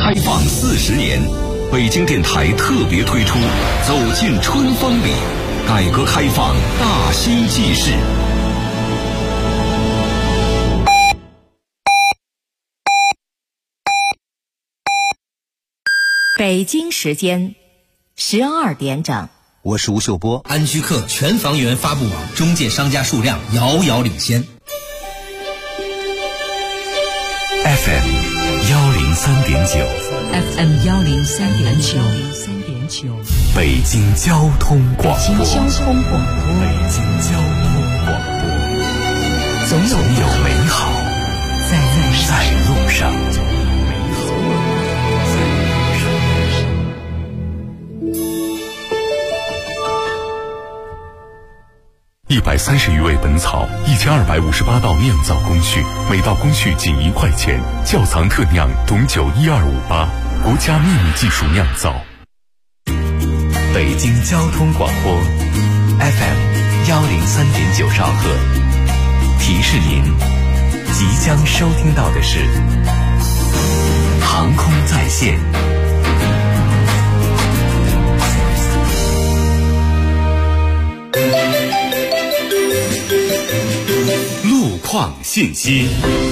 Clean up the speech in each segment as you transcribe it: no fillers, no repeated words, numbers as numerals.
开放40年，北京电台特别推出《走进春风里》，改革开放大新纪事。 北京时间12点整。 我是吴秀波。 安居客全房源发布网中介商家数量遥遥领先。 FM 103.9 FM 103.9 北京交通广播。 北京交通广播，总有美好在路上。 130余味本草，1258道酿造工序，每道工序仅1块钱。窖藏特酿董酒12588，国家秘密技术酿造。北京交通广播 FM 103.9兆赫，提示您即将收听到的是航空在线。路况信息。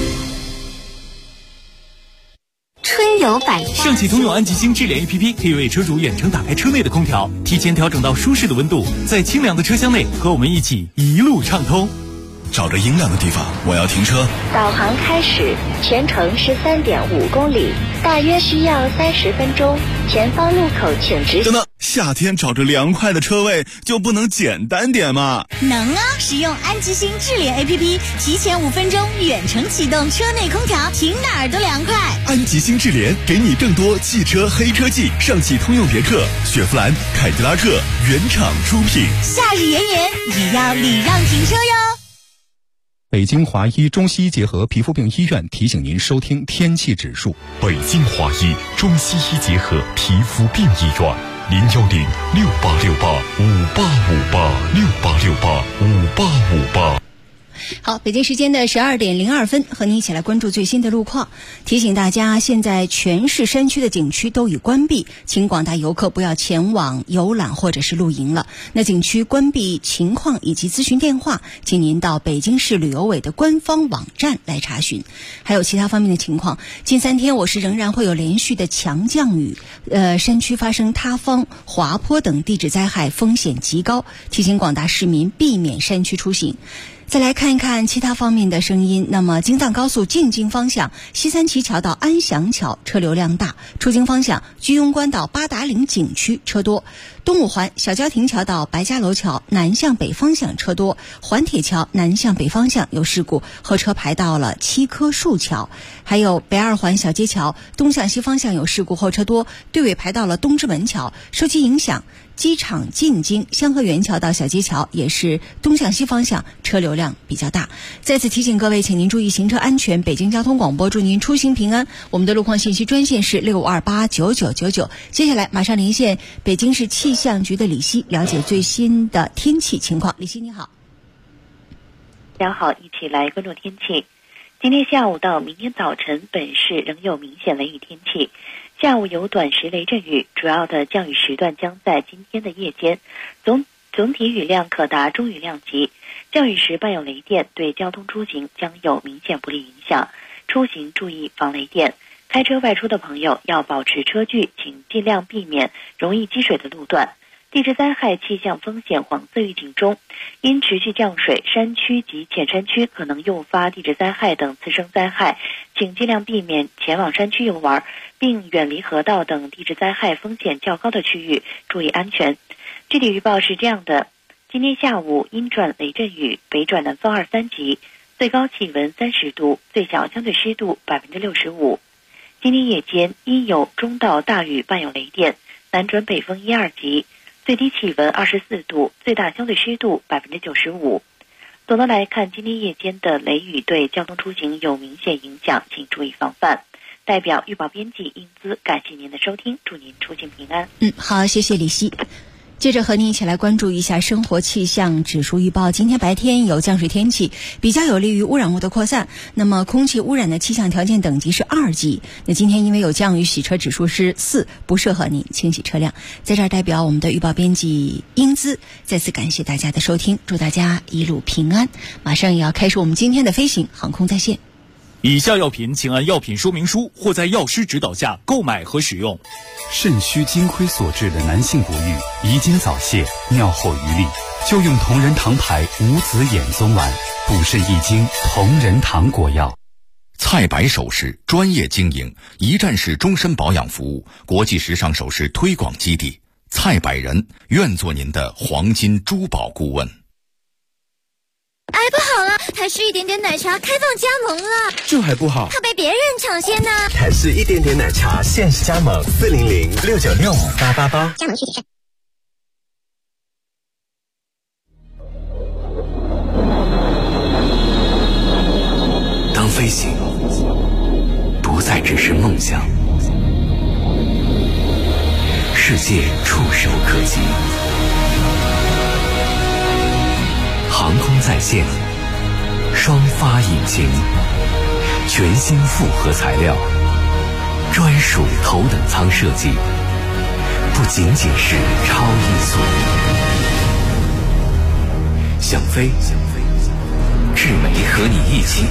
春游百家， 上汽通用安吉星智联 APP 可以为车主远程打开车内的空调，提前调整到舒适的温度，在清凉的车厢内和我们一起一路畅通。 找着阴凉的地方，我要停车。 导航开始，全程13.5公里，大约需要30分钟。前方路口请直行。 等等，夏天找着凉快的车位就不能简单点吗？ 能啊！使用安吉星智联 APP， 提前5分钟远程启动车内空调，停哪儿都凉快。 安吉星智联给你更多汽车黑科技，上汽通用别克、雪佛兰、凯迪拉克原厂出品。 夏日炎炎，也要礼让停车哟。 北京华医中西医结合皮肤病医院提醒您收听天气指数。 北京华医中西医结合皮肤病医院，0106868585858，68685858。 好，北京时间的12点02分，和您一起来关注最新的路况。提醒大家，现在全市山区的景区都已关闭，请广大游客不要前往游览或者是露营了。那景区关闭情况以及咨询电话，请您到北京市旅游委的官方网站来查询。还有其他方面的情况，近3天我市仍然会有连续的强降雨，山区发生塌方、滑坡等地质灾害风险极高，提醒广大市民避免山区出行。再来看一看其他方面的声音。那么京藏高速进京方向西三旗桥到安祥桥车流量大，出京方向居庸关到八达岭景区车多，东五环小郊亭桥到白家楼桥南向北方向车多，环铁桥南向北方向有事故，后车排到了七棵树桥。还有北二环小街桥东向西方向有事故，后车多，队尾排到了东直门桥。受其影响，机场进京香河园桥到小街桥也是东向西方向车流量比较大。再次提醒各位，请您注意行车安全。北京交通广播祝您出行平安。我们的路况信息专线是65289999。接下来马上连线北京市气象局的李希，了解最新的天气情况。李希你好。 大家好，一起来关注天气。今天下午到明天早晨，本市仍有明显雷雨天气，下午有短时雷阵雨，主要的降雨时段将在今天的夜间，总体雨量可达中雨量级，降雨时伴有雷电，对交通出行将有明显不利影响，出行注意防雷电。开车外出的朋友要保持车距，请尽量避免容易积水的路段。地质灾害气象风险黄色预警中，因持续降水，山区及浅山区可能诱发地质灾害等次生灾害，请尽量避免前往山区游玩，并远离河道等地质灾害风险较高的区域，注意安全。具体预报是这样的：今天下午阴转雷阵雨，北转南风2、3级，最高气温30度，最小相对湿度65%。今天夜间阴有中到大雨伴有雷电，南转北风1、2级，最低气温24度，最大相对湿度95%。总的来看，今天夜间的雷雨对交通出行有明显影响，请注意防范。代表预报编辑英姿，感谢您的收听，祝您出行平安。 好，谢谢李希。 接着和您一起来关注一下生活气象指数预报。今天白天有降水天气，比较有利于污染物的扩散。那么空气污染的气象条件等级是2级。那今天因为有降雨，洗车指数是4，不适合您清洗车辆。在这儿代表我们的预报编辑英姿，再次感谢大家的收听，祝大家一路平安。马上也要开始我们今天的飞行航空在线。 以下药品请按药品说明书或在药师指导下购买和使用。 肾虚金亏所致的男性不育、遗精早泄、尿后余力，就用同仁堂牌无籽眼松丸，补肾益精，同仁堂果药。 蔡白首饰专业经营，一站式终身保养服务，国际时尚首饰推广基地。蔡百人愿做您的黄金珠宝顾问。 哎，不好了，台式一点点奶茶开放加盟了， 这还不好， 怕被别人抢先呢。 台式一点点奶茶限时加盟，400-696-5888，加盟具体是。 当飞行不再只是梦想，世界触手可及。航空在线，双发引擎，全新复合材料，专属头等舱设计，不仅仅是超音速。想飞，智美和你一起。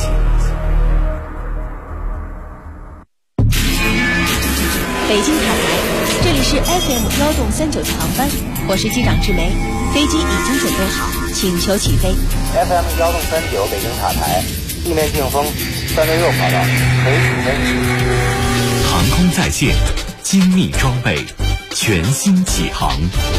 北京塔台，这里是 FM1.39航班，我是机长志梅，飞机已经准备好，请求起飞。 FM1.39北京塔台，地面净风366跑道，可以起飞。 航空在线，精密装备，全新起航。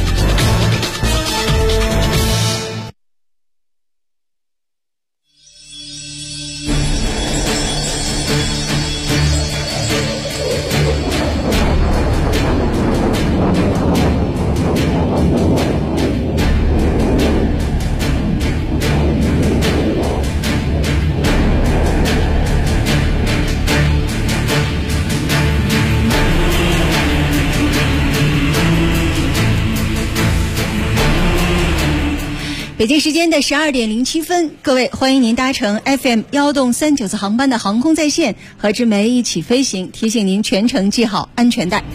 北京时间的12点07分，各位欢迎您搭乘 FM1.39次航班的航空在线，和志梅一起飞行，提醒您全程系好安全带。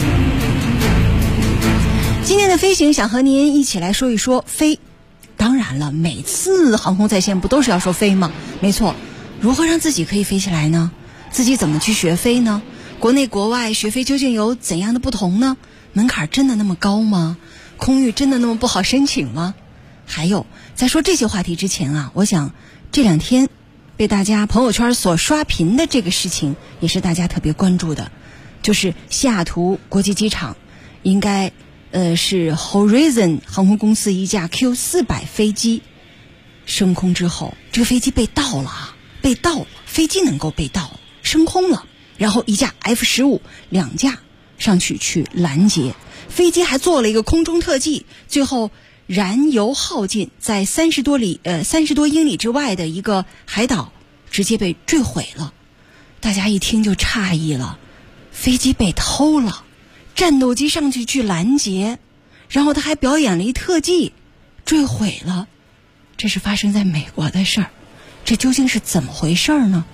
今天的飞行想和您一起来说一说飞。当然了，每次航空在线不都是要说飞吗？没错，如何让自己可以飞起来呢？自己怎么去学飞呢？国内国外学飞究竟有怎样的不同呢？门槛真的那么高吗？空域真的那么不好申请吗？还有，在说这些话题之前啊，我想这2天被大家朋友圈所刷屏的这个事情，也是大家特别关注的，就是西雅图国际机场应该是 Horizon 航空公司一架 Q400 飞机升空之后，这个飞机被盗了，飞机能够被盗，升空了，然后一架 F-15 2架上去拦截，飞机还做了一个空中特技，最后燃油耗尽，在30多英里之外的一个海岛直接被坠毁了。大家一听就诧异了，飞机被偷了，战斗机上去拦截，然后他还表演了一特技，坠毁了。这是发生在美国的事儿，这究竟是怎么回事呢？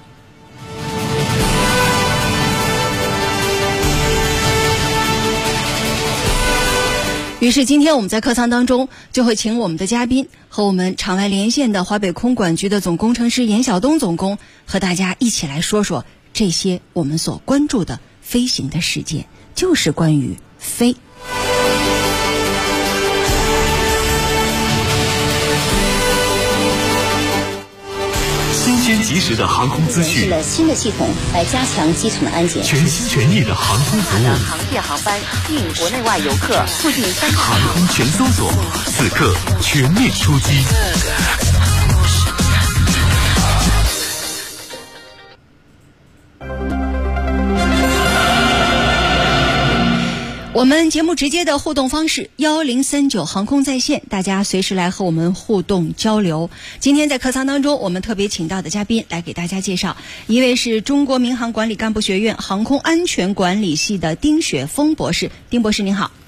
于是今天我们在客舱当中就会请我们的嘉宾和我们场外连线的华北空管局的总工程师严晓东总工，和大家一起来说说这些我们所关注的飞行的事件，就是关于飞。 新鲜及时的航空资讯， 了新的系统来加强机场的安检， 全心全意的航空服务， 航线航班吸引国内外游客，促进3 航空全搜索，此刻全面出击。 我们节目直接的互动方式1039航空在线，大家随时来和我们互动交流。今天在客舱当中，我们特别请到的嘉宾来给大家介绍，一位是中国民航管理干部学院航空安全管理系的丁雪峰博士。丁博士您好。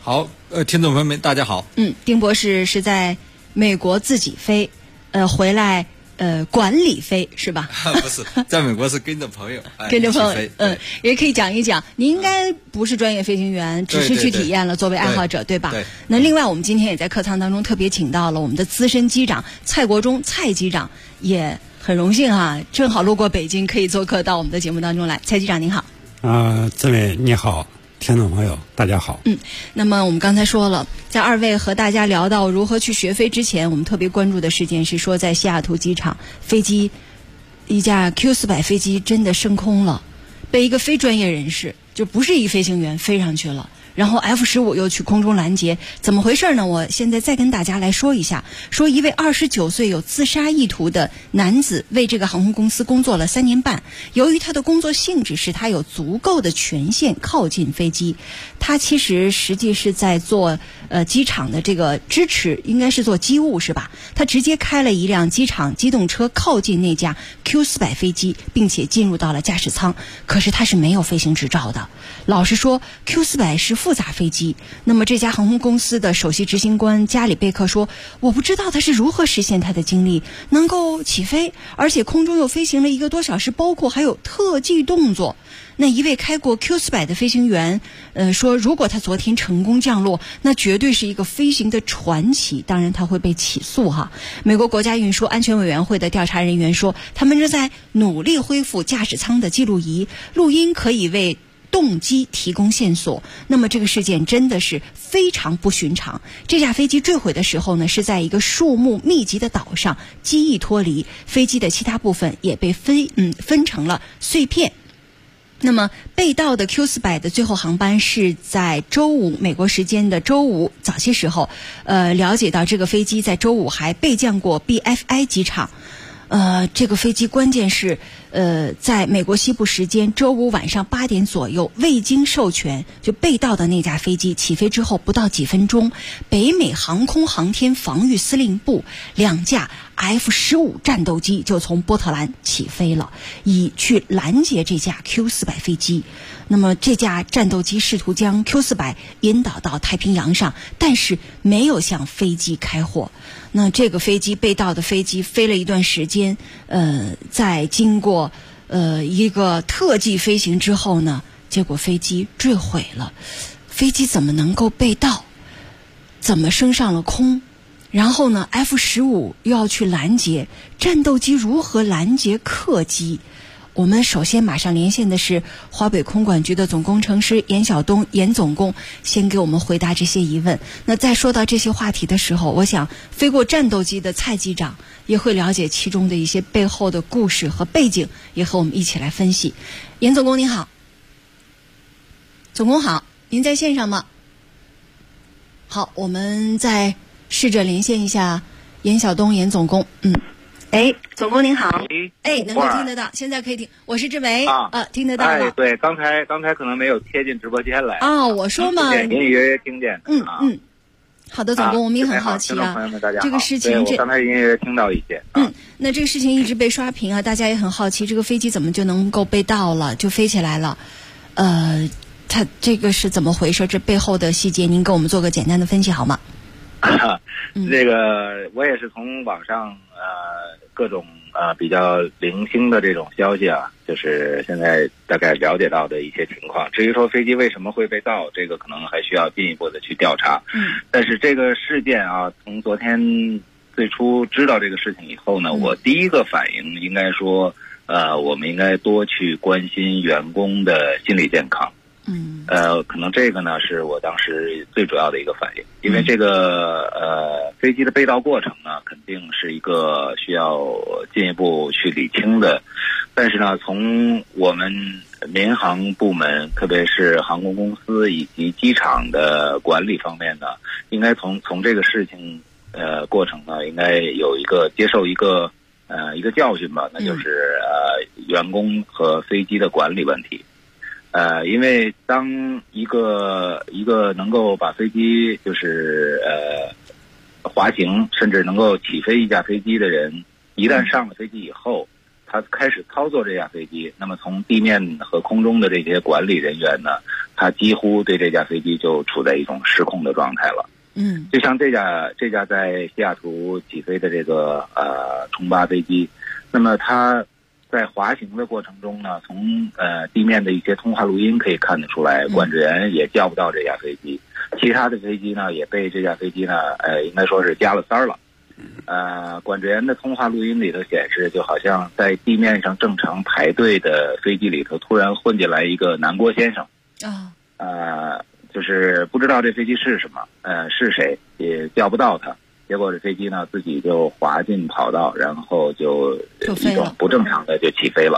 好，听众朋友们，大家好。 丁博士是在美国自己飞，回来管理飞是吧？ 不是，在美国是跟着朋友， 跟着朋友，也可以讲一讲。您应该不是专业飞行员，只是去体验了，作为爱好者，对吧？ 对。 那另外，我们今天也在客舱当中特别请到了我们的资深机长蔡国忠，蔡机长，也很荣幸哈，正好路过北京，可以做客到我们的节目当中来。蔡机长您好。 这位你好。听众朋友大家好。 那么我们刚才说了，在二位和大家聊到如何去学飞之前，我们特别关注的事件是说，在西雅图机场，飞机一架 Q400飞机真的升空了，被一个非专业人士，就不是一飞行员飞上去了。然后 F-15又去空中拦截，怎么回事呢？我现在再跟大家来说一下。说一位29岁有自杀意图的男子为这个航空公司工作了3年半，由于他的工作性质使他有足够的权限靠近飞机，他实际是在做机场的这个支持，应该是做机务是吧？他直接开了一辆机场机动车靠近那架 Q400飞机，并且进入到了驾驶舱，可是他是没有飞行执照的。老实说 Q400 是复杂飞机，那么这家航空公司的首席执行官加里贝克说，我不知道他是如何实现他的经历能够起飞，而且空中又飞行了1个多小时，包括还有特技动作。那一位开过 Q400 的飞行员说，如果他昨天成功降落，那绝对是一个飞行的传奇，当然他会被起诉哈。美国国家运输安全委员会的调查人员说，他们正在努力恢复驾驶舱的记录仪，录音可以为动机提供线索。那么这个事件真的是非常不寻常。这架飞机坠毁的时候呢，是在一个树木密集的岛上，机翼脱离，飞机的其他部分也被分成了碎片。那么被盗的 Q400 的最后航班是在周五，美国时间的周五早些时候，了解到这个飞机在周五还备降过 BFI 机场。这个飞机关键是在美国西部时间周五晚上8点左右，未经授权就被盗的那架飞机起飞之后不到几分钟，北美航空航天防御司令部2架 F-15 战斗机就从波特兰起飞了，以去拦截这架 Q400 飞机。那么这架战斗机试图将 Q400 引导到太平洋上，但是没有向飞机开火。那这个飞机被盗的飞机飞了一段时间，在经过一个特技飞行之后呢，结果飞机坠毁了。飞机怎么能够被盗？怎么升上了空？然后呢 F-15 又要去拦截，战斗机如何拦截客机？我们首先马上连线的是华北空管局的总工程师严晓东，严总工先给我们回答这些疑问。那在说到这些话题的时候，我想飞过战斗机的蔡机长也会了解其中的一些背后的故事和背景，也和我们一起来分析。严总工您好。总工好，您在线上吗？好，我们再试着连线一下严晓东严总工。总工您好。能够听得到，现在可以听。我是志梅听得到吗？ 对，刚才可能没有贴进直播间来。 我说嘛， 隐隐约约听见。 好的，总工，我们也很好奇朋友们大家好， 这个事情我刚才隐隐约约听到一些。 那这个事情一直被刷屏啊，大家也很好奇，这个飞机怎么就能够被盗了，就飞起来了？它这个是怎么回事？这背后的细节，您给我们做个简单的分析好吗？ 这个我也是从网上各种比较零星的这种消息啊，就是现在大概了解到的一些情况。至于说飞机为什么会被盗，这个可能还需要进一步的去调查。但是这个事件啊，从昨天最初知道这个事情以后呢，我第一个反应应该说，我们应该多去关心员工的心理健康。可能这个呢是我当时最主要的一个反应，因为这个飞机的被盗过程呢，肯定是一个需要进一步去理清的。但是呢，从我们民航部门，特别是航空公司以及机场的管理方面呢，应该从这个事情过程呢，应该有接受一个教训吧，那就是员工和飞机的管理问题。因为当一个能够把飞机就是滑行，甚至能够起飞一架飞机的人，一旦上了飞机以后，他开始操作这架飞机，那么从地面和空中的这些管理人员呢， 他几乎对这架飞机就处在一种失控的状态了。就像这架在西雅图起飞的这个冲8飞机，那么它在滑行的过程中呢，从地面的一些通话录音可以看得出来，管制员也叫不到这架飞机，其他的飞机呢也被这架飞机呢应该说是加了塞了。管制员的通话录音里头显示，就好像在地面上正常排队的飞机里头突然混进来一个南郭先生。就是不知道这飞机是什么，是谁也叫不到他，结果这飞机呢自己就滑进跑道，然后就一种不正常的就起飞了。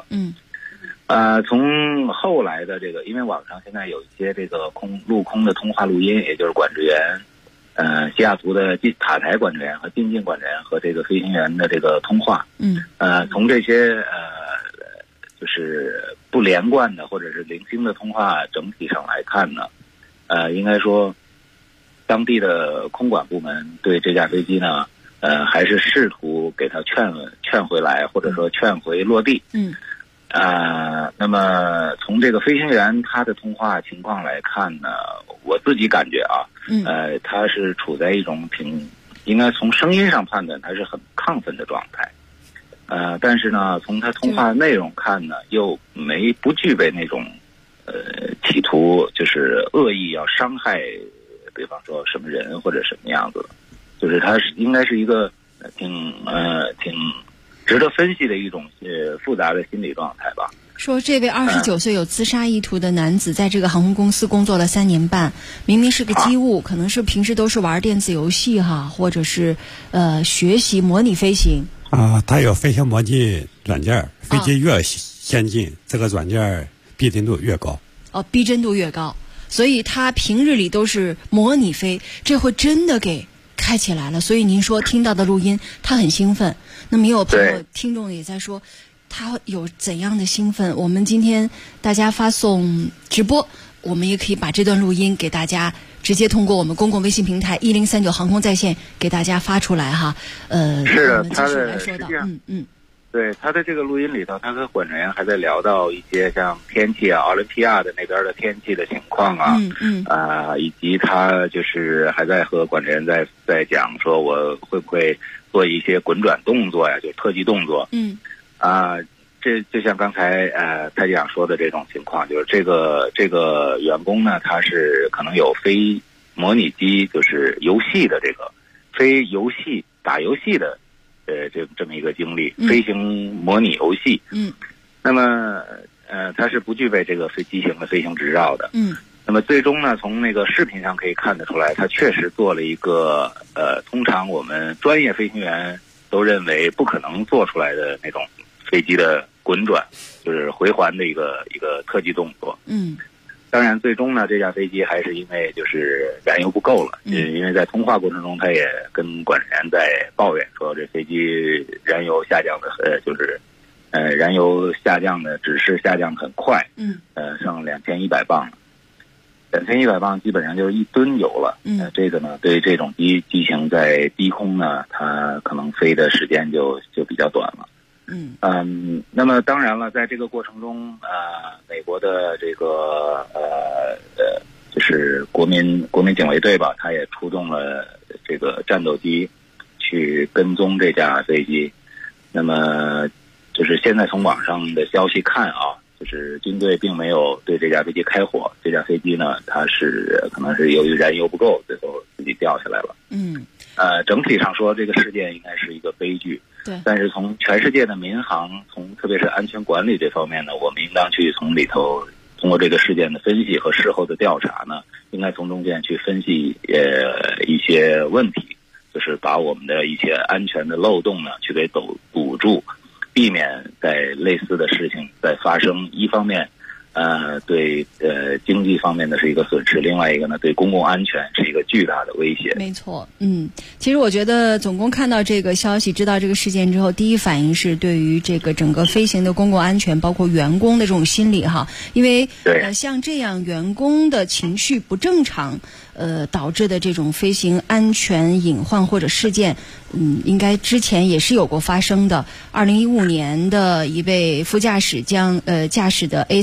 从后来的这个，因为网上现在有一些这个陆空的通话录音，也就是管制员西雅图的塔台管制员和进境管制员和这个飞行员的这个通话。从这些就是不连贯的或者是零星的通话整体上来看呢，应该说当地的空管部门对这架飞机呢还是试图给它劝回来，或者说劝回落地。那么从这个飞行员他的通话情况来看呢，我自己感觉他是处在一种应该从声音上判断他是很亢奋的状态。但是呢，从他通话内容看呢，又不具备那种企图就是恶意要伤害，比方说什么人或者什么样子的，就是他应该是一个挺值得分析的一种复杂的心理状态吧。 说这位29岁有自杀意图的男子，在这个航空公司工作了3年半，明明是个机务，可能是平时都是玩电子游戏或者是学习模拟飞行。 他有飞行模拟软件，飞机越先进，这个软件逼真度越高。 逼真度越高，所以他平日里都是模拟飞，这回真的给开起来了。所以您说听到的录音，他很兴奋。那么也有朋友听众也在说，他有怎样的兴奋？我们今天大家发送直播，我们也可以把这段录音给大家直接通过我们公共微信平台1039航空在线给大家发出来是的， 他的实际上对他的这个录音里头，他和管制员还在聊到一些像天气奥林匹亚的那边的天气的情况以及他就是还在和管制员在讲说我会不会做一些滚转动作呀，就特技动作。这就像刚才蔡局长说的这种情况，就是这个员工呢，他是可能有飞模拟机，就是游戏的这个飞游戏打游戏的这么一个经历，飞行模拟游戏。那么他是不具备这个机型的飞行执照的。那么最终呢，从那个视频上可以看得出来，他确实做了一个通常我们专业飞行员都认为不可能做出来的那种飞机的滚转，就是回环的一个特技动作。当然最终呢，这架飞机还是因为就是燃油不够了，因为在通话过程中他也跟管制员在抱怨说，这飞机燃油下降的就是燃油下降的指示下降很快，剩2100磅了。2100磅基本上就是1吨油了。这个呢，对于这种机型在低空呢，它可能飞的时间就比较短了。那么当然了，在这个过程中，美国的这个就是国民警卫队吧，他也出动了这个战斗机去跟踪这架飞机。那么就是现在从网上的消息看就是军队并没有对这架飞机开火，这架飞机呢，它是可能是由于燃油不够，最后自己掉下来了。整体上说，这个事件应该是一个悲剧。但是从全世界的民航，特别是安全管理这方面呢，我们应当去从里头通过这个事件的分析和事后的调查呢，应该从中间去分析一些问题，就是把我们的一些安全的漏洞呢去给堵住，避免在类似的事情再发生。一方面对经济方面的是一个损失，另外一个呢，对公共安全是一个巨大的威胁。 没错。其实我觉得总共看到这个消息，知道这个事件之后，第一反应是对于这个整个飞行的公共安全，包括员工的这种心理因为像这样员工的情绪不正常导致的这种飞行安全隐患或者事件，应该之前也是有过发生的。2015年的一位副驾驶驾驶的A320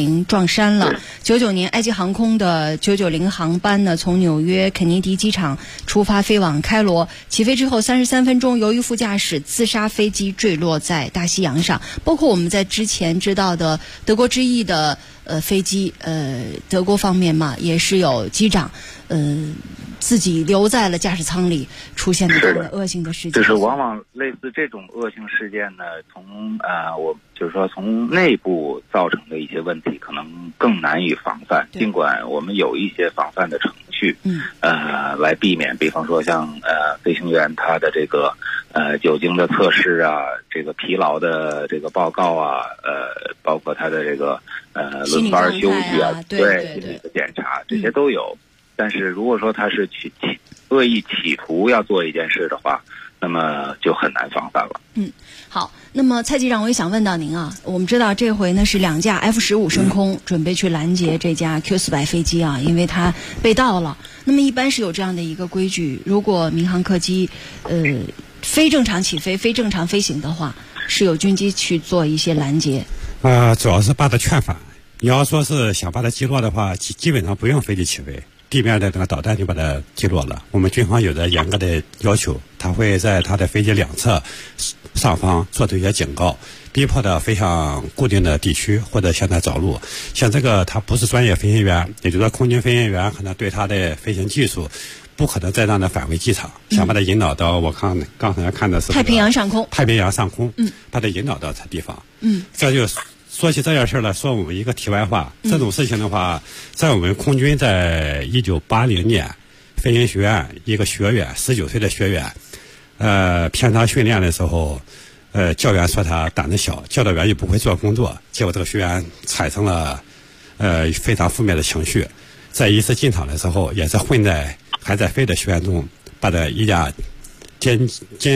740撞山了。99年埃及航空的990航班呢，从纽约肯尼迪机场出发飞往开罗，起飞之后33分钟，由于副驾驶自杀，飞机坠落在大西洋上。包括我们在之前知道的德国之翼的飞机，德国方面嘛，也是有机长自己留在了驾驶舱里，出现的这样的恶性的事件。 就是往往类似这种恶性事件呢，我就是说从内部造成的一些问题，可能更难以防范。尽管我们有一些防范的程序，来避免，比方说像飞行员他的这个酒精的测试啊，这个疲劳的这个报告啊，包括他的这个轮班休息啊，对心理的检查，这些都有。但是如果说他是恶意企图要做一件事的话，那么就很难防范了。 好，那么蔡机长，我也想问到您啊，我们知道这回呢是2架 F-15升空，准备去拦截这架 Q400 飞机啊，因为它被盗了。那么一般是有这样的一个规矩，如果民航客机非正常起飞、非正常飞行的话，是有军机去做一些拦截。 主要是把它劝返。你要说是想把它击落的话，基本上不用飞机起飞，地面的那个导弹就把它击落了。我们军方有着严格的要求，它会在它的飞机两侧上方做出一些警告，逼迫的飞向固定的地区或者向它找路。像这个他不是专业飞行员，也就是说空军飞行员可能对他的飞行技术不可能再让他返回机场，想把它引导到我刚才看的是太平洋上空， 把它引导到这地方。这就说起这件事来说，我们一个题外话，这种事情的话，在我们空军在1980年飞行学院一个学员19岁的学员偏差训练的时候，教员说他胆子小，教导员也不会做工作，结果这个学员产生了非常负面的情绪，在一次进场的时候，也是混在还在飞的学员中，把这一架歼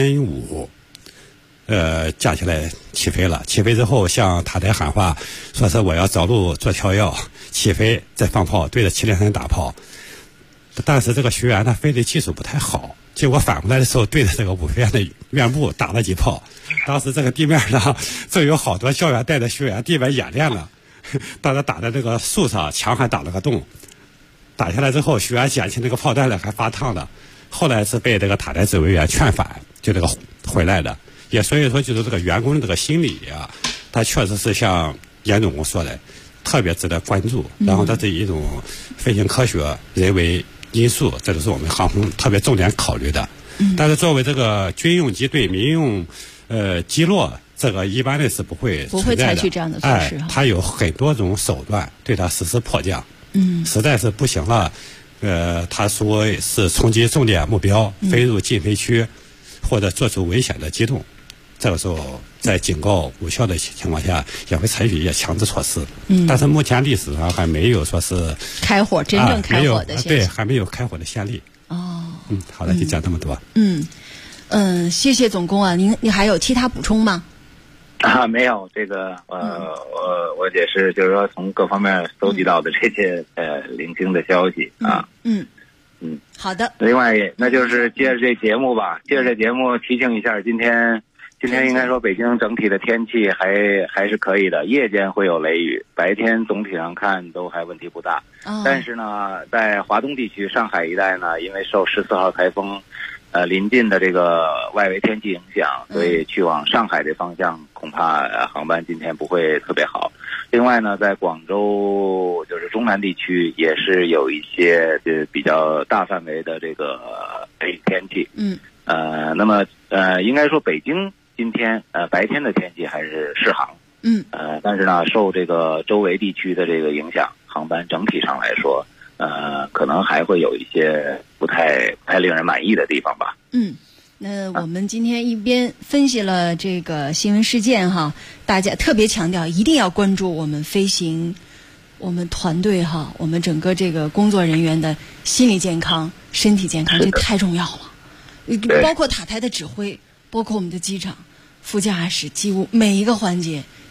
5架起来起飞了。起飞之后向塔台喊话，说是我要着陆做跳跃，起飞再放炮，对着703打炮。但是这个学员他飞的技术不太好，结果返回来的时候对着这个五飞员的院部打了几炮。当时这个地面上就有好多教员带着学员地面演练了，把他打在这个树上，墙还打了个洞。打下来之后，学员捡起那个炮弹了，还发烫了。后来是被这个塔台指挥员劝返，就这个回来的。也所以说，就是这个员工的这个心理啊，他确实是像严总工说的，特别值得关注。然后这是一种飞行科学、人为因素，这都是我们航空特别重点考虑的。但是作为这个军用机对民用击落，这个一般的是不会采取这样的措施。 它有很多种手段对它实施迫降。实在是不行了，它说是冲击重点目标，飞入禁飞区，或者做出危险的机动。这个时候，在警告无效的情况下，也会采取一些强制措施。但是目前历史上还没有说是真正开火的现象， 对，还没有开火的先例。好的，就讲这么多。 谢谢总工啊，您还有其他补充吗？ 没有，这个我解释，就是说从各方面搜集到的这些零星的消息啊。 好的。 另外，那就是接着这节目吧，提醒一下，今天应该说北京整体的天气还是可以的，夜间会有雷雨，白天总体上看都还问题不大。但是呢，在华东地区、上海一带呢，因为受14号台风临近的这个外围天气影响，所以去往上海这方向恐怕航班今天不会特别好。另外呢，在广州就是中南地区也是有一些比较大范围的这个天气。那么应该说北京今天白天的天气还是适航。但是呢，受这个周围地区的这个影响，航班整体上来说可能还会有一些不太令人满意的地方吧。 那我们今天一边分析了这个新闻事件哈，大家特别强调一定要关注我们飞行，我们团队哈，我们整个这个工作人员的心理健康、身体健康，这太重要了。包括塔台的指挥，包括我们的机长、副驾驶，机务每一个环节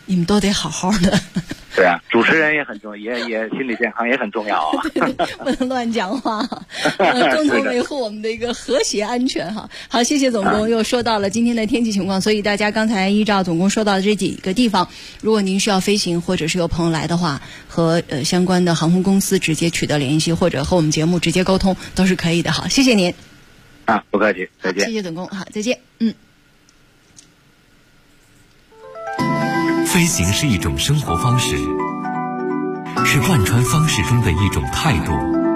你们都得好好的。 对啊，主持人也很重要，也心理健康也很重要啊， 不能乱讲话，共同维护我们的一个和谐安全哈。好，谢谢总工，又说到了今天的天气情况，所以大家刚才依照总工说到的这几个地方，如果您需要飞行或者是有朋友来的话，和相关的航空公司直接取得联系，或者和我们节目直接沟通都是可以的。好，谢谢您。 啊，不客气，再见。 谢谢总工，好，再见。 飞行是一种生活方式，是贯穿方式中的一种态度，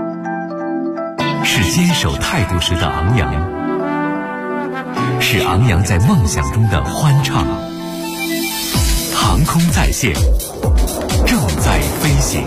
是坚守态度时的昂扬，是昂扬在梦想中的欢畅。航空在线，正在飞行。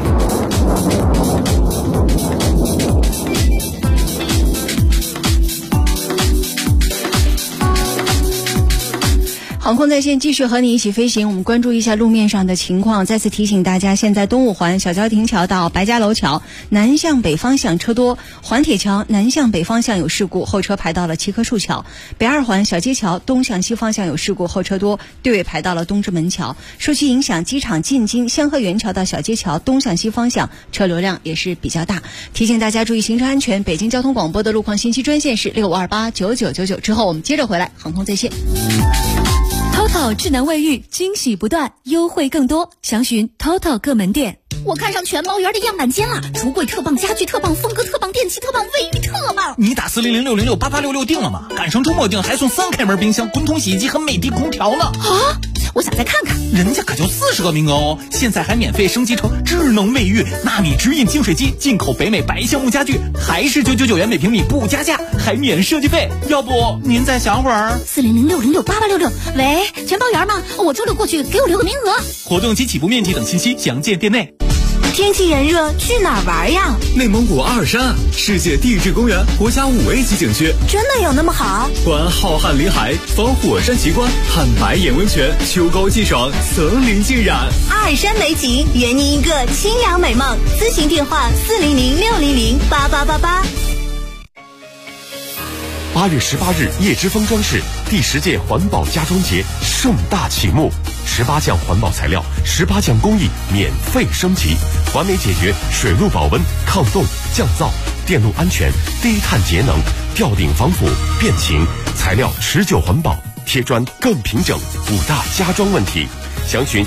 航空在线继续和你一起飞行，我们关注一下路面上的情况。再次提醒大家，现在东五环小郊亭桥到白家楼桥南向北方向车多，环铁桥南向北方向有事故，后车排到了七棵树桥；北二环小街桥东向西方向有事故，后车多，队尾排到了东直门桥。受其影响，机场进京香河园桥到小街桥东向西方向车流量也是比较大，提醒大家注意行车安全。北京交通广播的路况信息专线是65289999。之后我们接着回来航空在线。 TOTO 智能卫浴惊喜不断，优惠更多，详询 TOTO 各门店。 我看上全包园的样板间了，橱柜特棒，家具特棒，风格特棒，电器特棒，卫浴特棒。 你打40060688866订了吗？赶上周末订还送3开门冰箱、滚筒洗衣机和美的空调呢。 啊！我想再看看， 人家可就40个名额哦！现在还免费升级成智能卫浴，纳米直饮净水机，进口北美白橡木家具，还是999元每平米不加价，还免设计费。要不您再想会儿 ？40060688866，喂，全包园吗？我周六过去，给我留个名额。 活动及起步面积等信息详见店内。 天气炎热，去哪儿玩呀？ 内蒙古阿尔山世界地质公园国家5A级景区， 真的有那么好？ 观浩瀚林海，访火山奇观，看白眼温泉，秋高气爽，层林尽染。 阿尔山美景，圆你一个清凉美梦。咨询电话40060008888。 8月18日，叶之峰装饰第10届环保家装节盛大启幕，18项环保材料，18项工艺免费升级，完美解决水路保温、抗冻、降噪、电路安全、低碳节能、吊顶防腐、变形，材料持久环保，贴砖更平整，5大家装问题。详询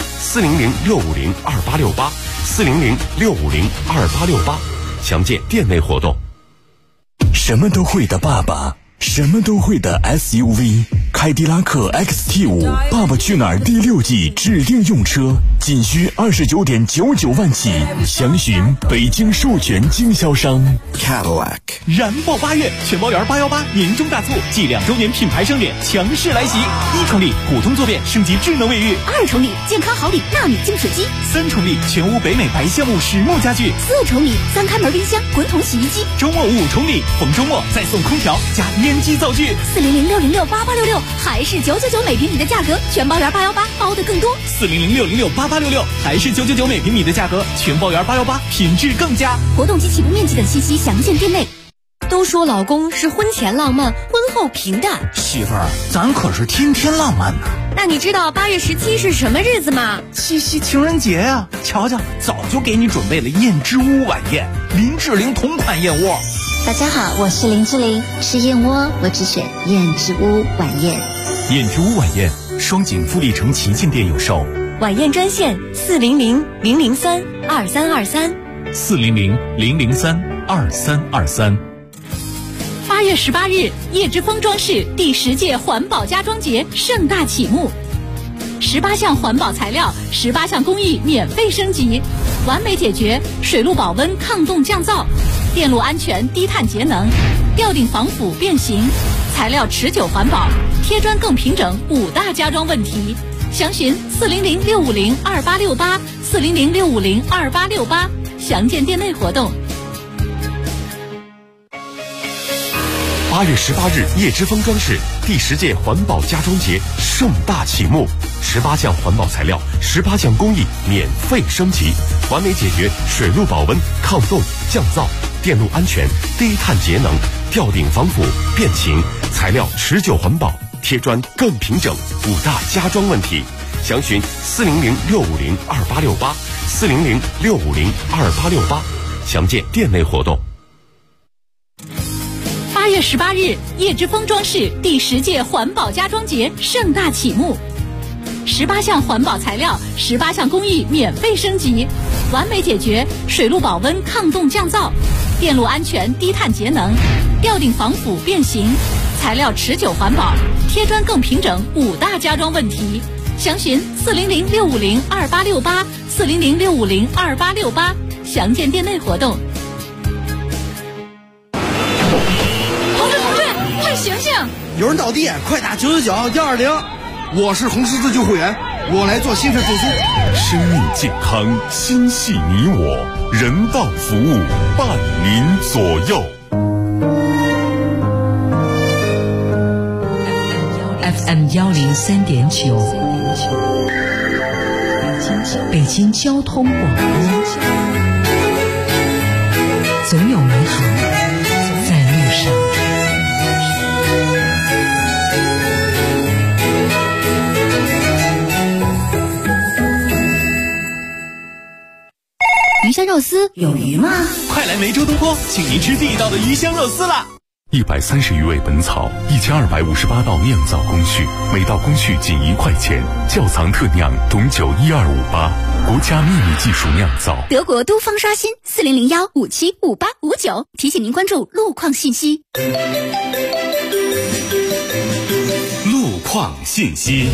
400-650-2868，400-650-2868，详见店内活动。 什么都会的爸爸，什么都会的 SUV， 凯迪拉克 XT5 爸爸去哪儿第6季指定用车，仅需29.99万起，详询北京授权经销商 Cadillac。 燃爆8月，全包园818年终大促暨2周年品牌盛典强势来袭！1重礼普通坐便升级智能卫浴 ，2重礼健康好礼纳米净水机 ，3重礼全屋北美白橡木实木家具 ，4重礼3开门冰箱、滚筒洗衣机， 周末5重礼，逢周末再送空调加烟机灶具。 400-606-8866，还是999每平米的价格，全包园818包的更多。 400-606-8866，还是999每平米的价格，全包园818品质更佳。 活动及起步面积等信息详见店内。 都说老公是婚前浪漫，婚后平淡。 媳妇儿，咱可是天天浪漫呢。 那你知道8月17是什么日子吗？ 七夕情人节呀！瞧瞧，早就给你准备了燕之屋晚宴，林志玲同款燕窝。 大家好，我是林志玲，吃燕窝我只选燕之屋晚宴。 燕之屋晚宴，双井富力城旗舰店有售。 晚宴专线400-003-2323。 400-003-2323。 8月18日，叶之峰装饰第10届环保家装节盛大启幕，18项环保材料，18项工艺免费升级，完美解决水路保温、抗冻降噪、电路安全、低碳节能、吊顶防腐变形，材料持久环保，贴砖更平整，5大家装问题。详询400-650-2868，400-650-2868，详见店内活动。 8月18日，叶之峰装饰第10届环保家装节盛大启幕，18项环保材料，18项工艺免费升级，完美解决水路保温、抗冻、降噪、电路安全、低碳节能、吊顶防腐、变形，材料持久环保，贴砖更平整，5大家装问题。 详询400-650-2868，400-650-2868，详见店内活动。 8月18日，叶之峰装饰第10届环保家装节盛大启幕，18项环保材料，18项工艺免费升级，完美解决水路保温抗冻降噪、电路安全低碳节能、吊顶防腐变形、材料持久环保、贴砖更平整5大家装问题。详询400-650-2868，400-650-2868，详见店内活动。 醒醒！ 有人倒地，快打999-120。我是红十字救护员，我来做心肺复苏。 生命健康，心系你我，人道服务伴您左右。 FM 103.9，北京交通广播，总有美好在路上。 鱼香肉丝有鱼吗？ 快来梅州东坡，请您吃地道的鱼香肉丝啦 ！130余味本草，1258道酿造工序，每道工序仅1块钱，窖藏特酿，董酒12588，国家秘密技术酿造。 德国都方刷新400-575859，提醒您关注路况信息。 路况信息。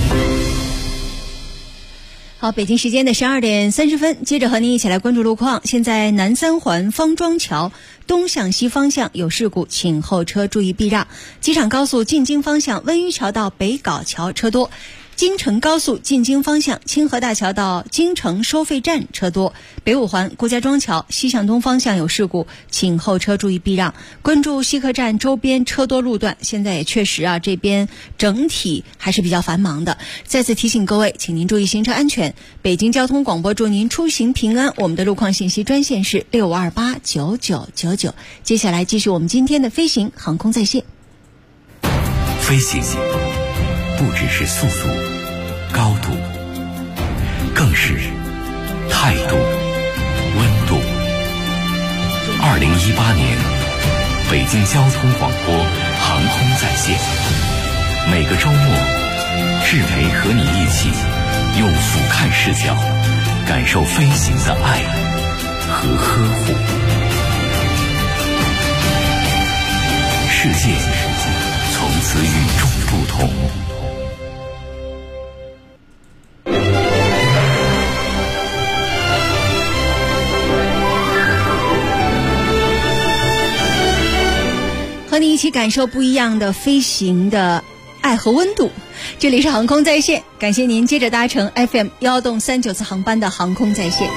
好，北京时间的12点30分，接着和您一起来关注路况。现在南三环方庄桥东向西方向有事故，请后车注意避让。机场高速进京方向温榆桥到北碏桥车多。京承高速进京方向清河大桥到京承收费站车多，北五环顾家庄桥西向东方向有事故，请后车注意避让。关注西客站周边车多路段，现在也确实这边整体还是比较繁忙的。再次提醒各位，请您注意行车安全。北京交通广播祝您出行平安。我们的路况信息专线是65289999。接下来继续我们今天的飞行航空在线。 飞行不只是速度、高度，更是态度、温度。2018年，北京交通广播航空在线，每个周末，志培和你一起用俯瞰视角，感受飞行的爱和呵护。世界从此与众不同。 和你一起感受不一样的飞行的爱和温度。这里是航空在线，感谢您接着搭乘 FM 1动39次航班的航空在线。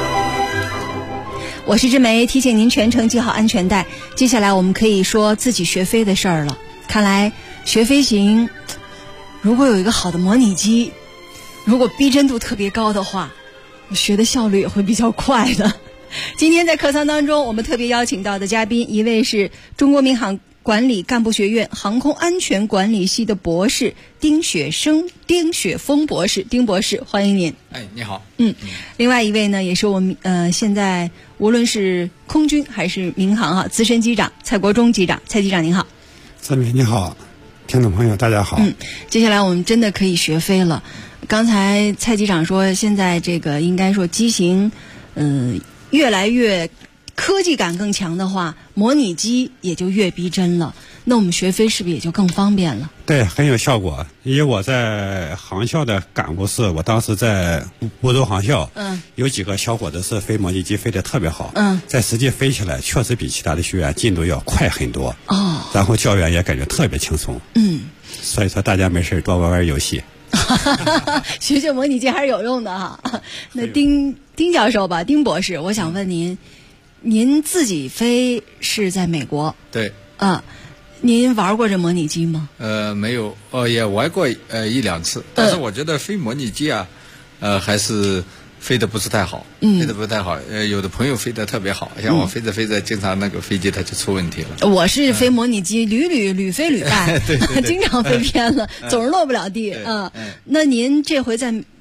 我是志梅，提醒您全程系好安全带。接下来我们可以说自己学飞的事儿了。看来学飞行，如果有一个好的模拟机，如果逼真度特别高的话，学的效率也会比较快的。今天在课堂当中，我们特别邀请到的嘉宾，一位是中国民航管理干部学院航空安全管理系的博士丁雪峰博士，丁博士，欢迎您。 你好。 另外一位呢，也是我们现在无论是空军还是民航资深机长蔡国忠机长，蔡机长您好。 志梅你好，听众朋友大家好。 接下来我们真的可以学飞了。刚才蔡机长说，现在这个应该说机型越来越科技感更强的话，模拟机也就越逼真了，那我们学飞是不是也就更方便了？ 对，很有效果。因为我在航校的干部室，我当时在梧州航校，有几个小伙子是飞模拟机飞得特别好，在实际飞起来确实比其他的学员进度要快很多，然后教员也感觉特别轻松，所以说大家没事多玩玩游戏。 学学模拟机还是有用的哈。那丁教授吧，丁博士，我想问您自己飞是在美国？ 对。 您玩过这模拟机吗？ 没有，也玩过1-2次，但是我觉得飞模拟机还是飞得不是太好，飞得不是太好。有的朋友飞得特别好，像我飞着飞着，经常那个飞机它就出问题了。 我是飞模拟机，屡飞屡败，对，经常飞偏了，总是落不了地。那您这回在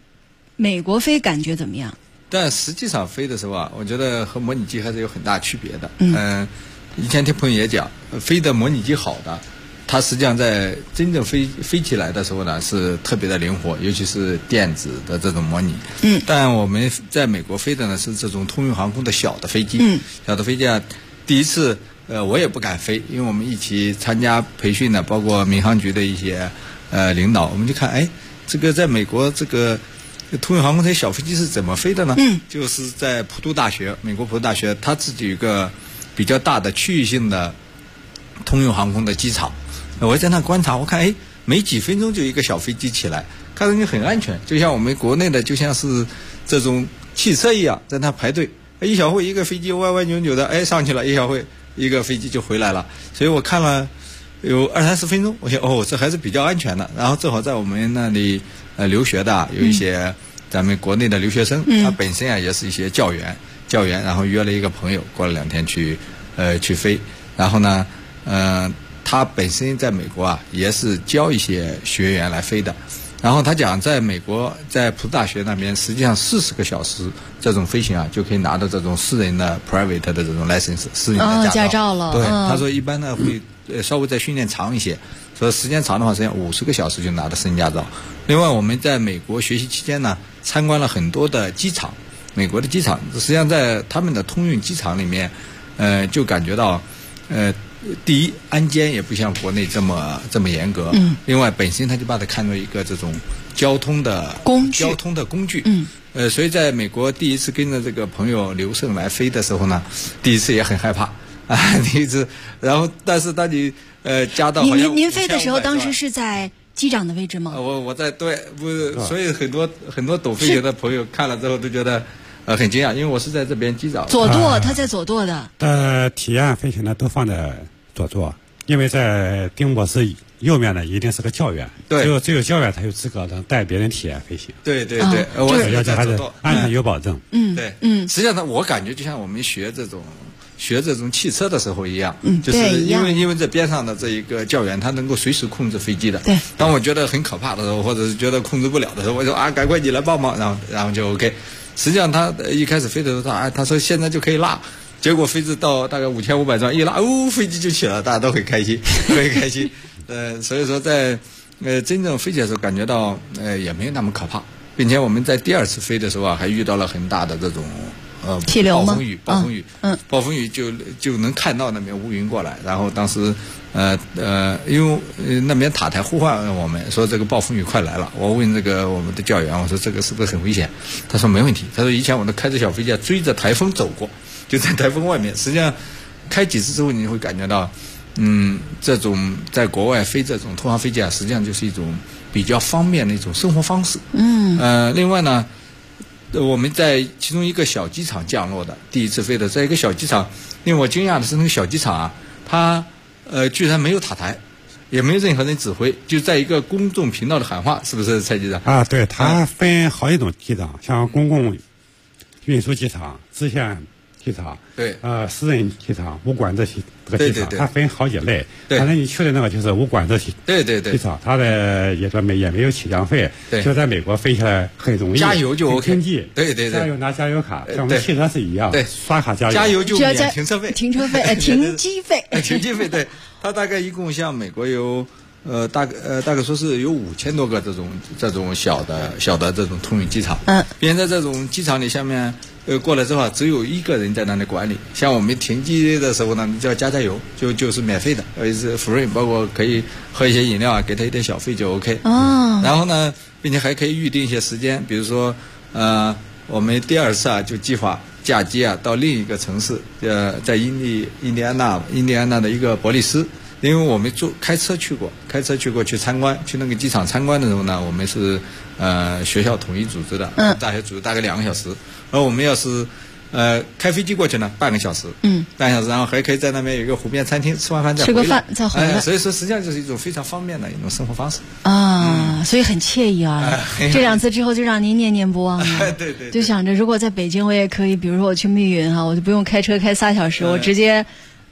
美国飞感觉怎么样？ 但实际上飞的时候啊，我觉得和模拟机还是有很大区别的。以前听朋友也讲，飞的模拟机好的，它实际上在真正飞起来的时候呢，是特别的灵活，尤其是电子的这种模拟。但我们在美国飞的呢是这种通用航空的小的飞机。小的飞机啊，第一次我也不敢飞，因为我们一起参加培训的，包括民航局的一些领导，我们就看，这个在美国这个通用航空这些小飞机是怎么飞的呢？就是在普渡大学，美国普渡大学，它自己有一个比较大的区域性的通用航空的机场。我在那观察，我看没几分钟就一个小飞机起来，看上去很安全，就像我们国内的，就像是这种汽车一样，在那排队，一小会一个飞机歪歪扭扭的，上去了，一小会一个飞机就回来了。所以我看了有20-30分钟，我想这还是比较安全的。然后正好在我们那里留学的有一些咱们国内的留学生，他本身也是一些教员，然后约了一个朋友过了2天去飞，然后呢他本身在美国也是教一些学员来飞的。然后他讲，在美国在普渡大学那边，实际上40个小时这种飞行就可以拿到这种私人的 private 的这种 license 私人的驾照了。 对，他说一般呢会稍微再训练长一些，所以时间长的话，实际上50个小时就拿到私人驾照。另外，我们在美国学习期间呢，参观了很多的机场，美国的机场，实际上在他们的通用机场里面，就感觉到，第一，安监也不像国内这么严格。另外，本身他就把它看作一个这种交通的工具。所以在美国第一次跟着这个朋友刘胜来飞的时候呢，第一次也很害怕第一次，然后但是当你加到好像您飞的时候，当时是在机长的位置吗？ 我在所以很多懂飞行的朋友看了之后都觉得很惊讶，因为我是在这边机长左舵，他在左舵的。 体验飞行呢都放在左座，因为在丁博士右面呢一定是个教员，只有教员才有资格能带别人体验飞行。 对， 我要求还是安全有保证。 实际上呢，我感觉就像我们学这种汽车的时候一样，就是因为这边上的这一个教员他能够随时控制飞机的。 对， 当我觉得很可怕的时候，或者是觉得控制不了的时候，我说赶快你来帮忙，然后就 OK。实际上他一开始飞的时候，他说现在就可以拉。结果飞至到大概5500转，一拉，飞机就起了，大家都很开心，所以说在真正飞起来的时候，感觉到也没有那么可怕，并且我们在第2次飞的时候还遇到了很大的这种气流吗？ 暴风雨就能看到那边乌云过来，然后当时因为那边塔台呼唤我们说这个暴风雨快来了，我问这个我们的教员，我说这个是不是很危险？他说没问题，他说以前我都开着小飞机追着台风走过。就在台风外面，实际上开几次之后，你会感觉到，这种在国外飞这种通航飞机实际上就是一种比较方便的一种生活方式。另外呢，我们在其中一个小机场降落的，第一次飞的，在一个小机场，令我惊讶的是那个小机场它居然没有塔台，也没有任何人指挥，就在一个公众频道的喊话，是不是蔡机长？ 对，它分好几种机场，像公共运输机场、支线机场，私人机场、无管制这个机场，它分好几类。反正你去的那个就是无管制机场，它的也没有起降费，就在美国飞起来很容易， 加油就 OK。 经济，加油拿加油卡，像我们汽车是一样，刷卡加油， 加油就免停车费、 停机费， 停机费。对，它大概一共像美国有。大概说是有5000多个这种小的这种通用机场，并且在这种机场里下面过来之后，只有一个人在那里管理。像我们停机的时候呢，你就要加油，就是免费的，是 free， 包括可以喝一些饮料给他一点小费就 OK。然后呢，并且还可以预定一些时间，比如说我们第2次就计划驾机到另一个城市，在印第安纳的一个伯利斯。因为我们开车去过去参观，去那个机场参观的时候呢，我们是学校统一组织的，大学组织大概2个小时，而我们要是开飞机过去呢，半个小时，然后还可以在那边有一个湖边餐厅吃完饭再回来， 吃个饭再回来， 所以说实际上就是一种非常方便的一种生活方式所以很惬意这2次之后就让您念念不忘了。 对， 就想着如果在北京我也可以，比如说我去密云我就不用开车开3小时，我直接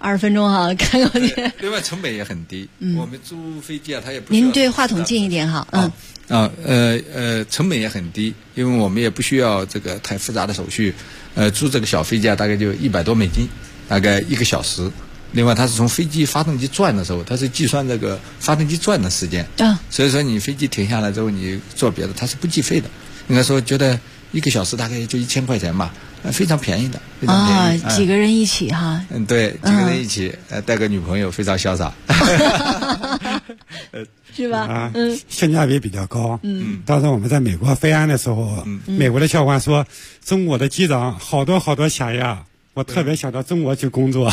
20分钟哈，开过去。 另外成本也很低，我们租飞机啊，它也不需要。 您对话筒近一点哈， 成本也很低，因为我们也不需要这个太复杂的手续。租这个小飞机啊，大概就$100多，大概1个小时。另外，它是从飞机发动机转的时候，它是计算这个发动机转的时间。所以说你飞机停下来之后，你做别的，它是不计费的。应该说，觉得1个小时大概就1000块钱吧，非常便宜的。非常便宜几个人一起哈。 对，几个人一起，带个女朋友，非常潇洒。 是吧？ 性价比比较高。当时我们在美国飞安的时候，美国的教官说，中国的机长好多钱呀。我特别想到中国去工作。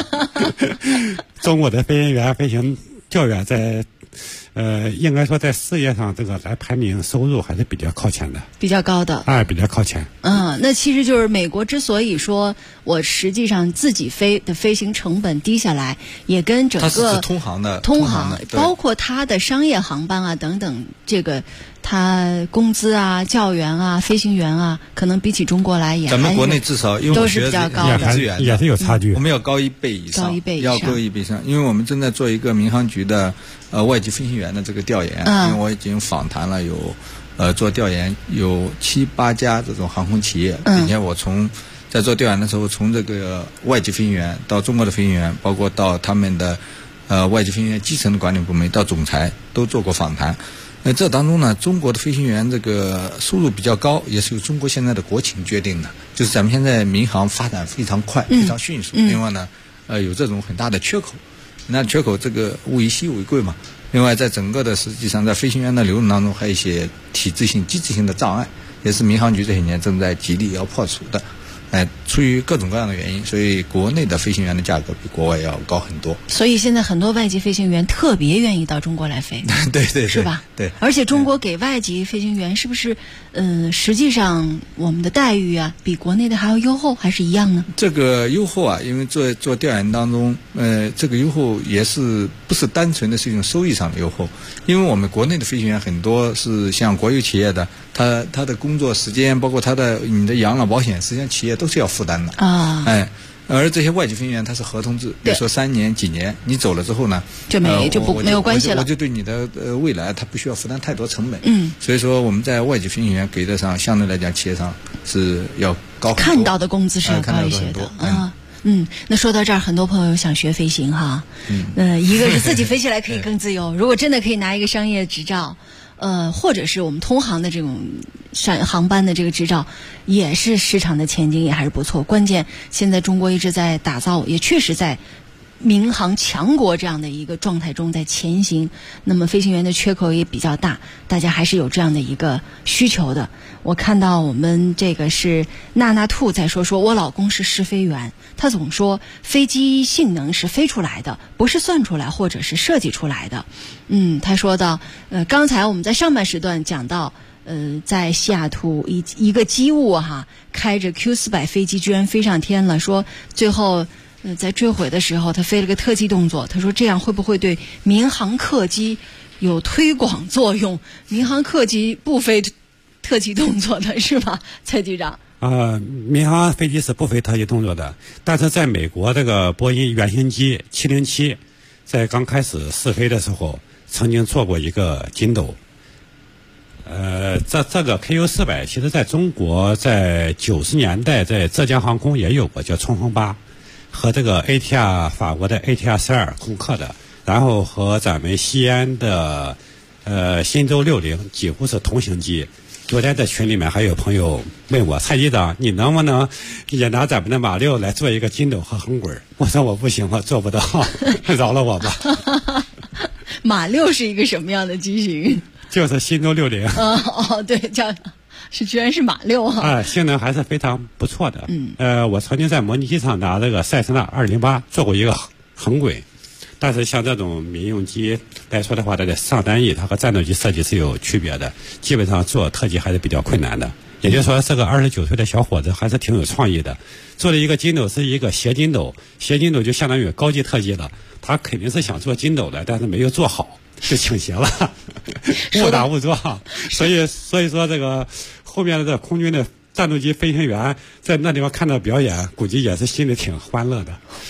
中国的飞行员飞行教员在应该说在事业上这个来排名收入还是比较靠前的， 比较高的。 比较靠前。 那其实就是美国之所以说我实际上自己飞的飞行成本低下来，也跟整个它是通航的， 包括它的商业航班啊等等，这个它工资啊、教员啊、飞行员啊，可能比起中国来也还是咱们国内至少因为都是比较高的， 也是有差距。 我们要高1倍以上，要高1倍以上，因为我们正在做一个民航局的外籍飞行员的这个调研，因为我已经访谈了做调研有7、8家这种航空企业，并且我在做调研的时候，从这个外籍飞行员到中国的飞行员，包括到他们的外籍飞行员基层的管理部门到总裁都做过访谈。这当中呢，中国的飞行员这个收入比较高，也是由中国现在的国情决定的。就是咱们现在民航发展非常快，非常迅速。另外呢，有这种很大的缺口，那缺口这个物以稀为贵嘛。另外，在整个的实际上在飞行员的流动当中，还有一些体制性、机制性的障碍，也是民航局这些年正在极力要破除的。出于各种各样的原因，所以国内的飞行员的价格比国外要高很多。 所以现在很多外籍飞行员特别愿意到中国来飞。 对， 是吧？ 对。 而且中国给外籍飞行员是不是实际上我们的待遇啊，比国内的还要优厚，还是一样呢？ 这个优厚啊，因为做调研当中，这个优厚也是不是单纯的是一种收益上的优厚，因为我们国内的飞行员很多是像国有企业的，他的工作时间，包括你的养老保险，实际上企业都是要负担的而这些外籍飞行员他是合同制，比如说3年几年，你走了之后呢， 就没有关系了。 我就对你的未来，他不需要负担太多成本。所以说我们在外籍飞行员给的上，相对来讲，企业上是要高很多， 看到的工资是要高一些的那说到这儿，很多朋友想学飞行哈。一个是自己飞起来可以更自由，如果真的可以拿一个商业执照。或者是我们通航的这种航班的这个执照，也是市场的前景也还是不错。关键现在中国一直在打造，也确实在民航强国这样的一个状态中在前行。那么飞行员的缺口也比较大，大家还是有这样的一个需求的。我看到我们这个是娜兔在说我老公是试飞员，他总说飞机性能是飞出来的，不是算出来或者是设计出来的。他说到刚才我们在上半时段讲到在西雅图一个机务开着 Q400飞机居然飞上天了，说最后在坠毁的时候他飞了个特技动作，他说这样会不会对民航客机有推广作用？民航客机不飞特技动作的是吧，蔡局长？ 民航飞机是不飞特技动作的，但是在美国这个波音原型机707在刚开始试飞的时候曾经做过一个筋斗。这个 KU400 其实在中国在90年代在浙江航空也有过，叫冲锋8，和这个 ATR 法国的 ATR12 空客的，然后和咱们西安的新洲60几乎是同型机。昨天在群里面还有朋友问我，蔡局长你能不能也拿咱们的马6来做一个筋斗和横滚？我说我不行，我做不到，饶了我吧。 马6是一个什么样的机型？ 就是新洲60。 对，居然是马6 性能还是非常不错的。我曾经在模拟机上拿这个塞斯纳208做过一个横滚，但是像这种民用机来说的话，它的上单翼它和战斗机设计是有区别的，基本上做特技还是比较困难的。也就是说，这个29岁的小伙子还是挺有创意的，做了一个筋斗，是一个斜筋斗，斜筋斗就相当于高级特技了。他肯定是想做筋斗的，但是没有做好，就倾斜了，误打误撞。所以说这个后面的这空军的战斗机飞行员在那地方看到表演，估计也是心里挺欢乐的，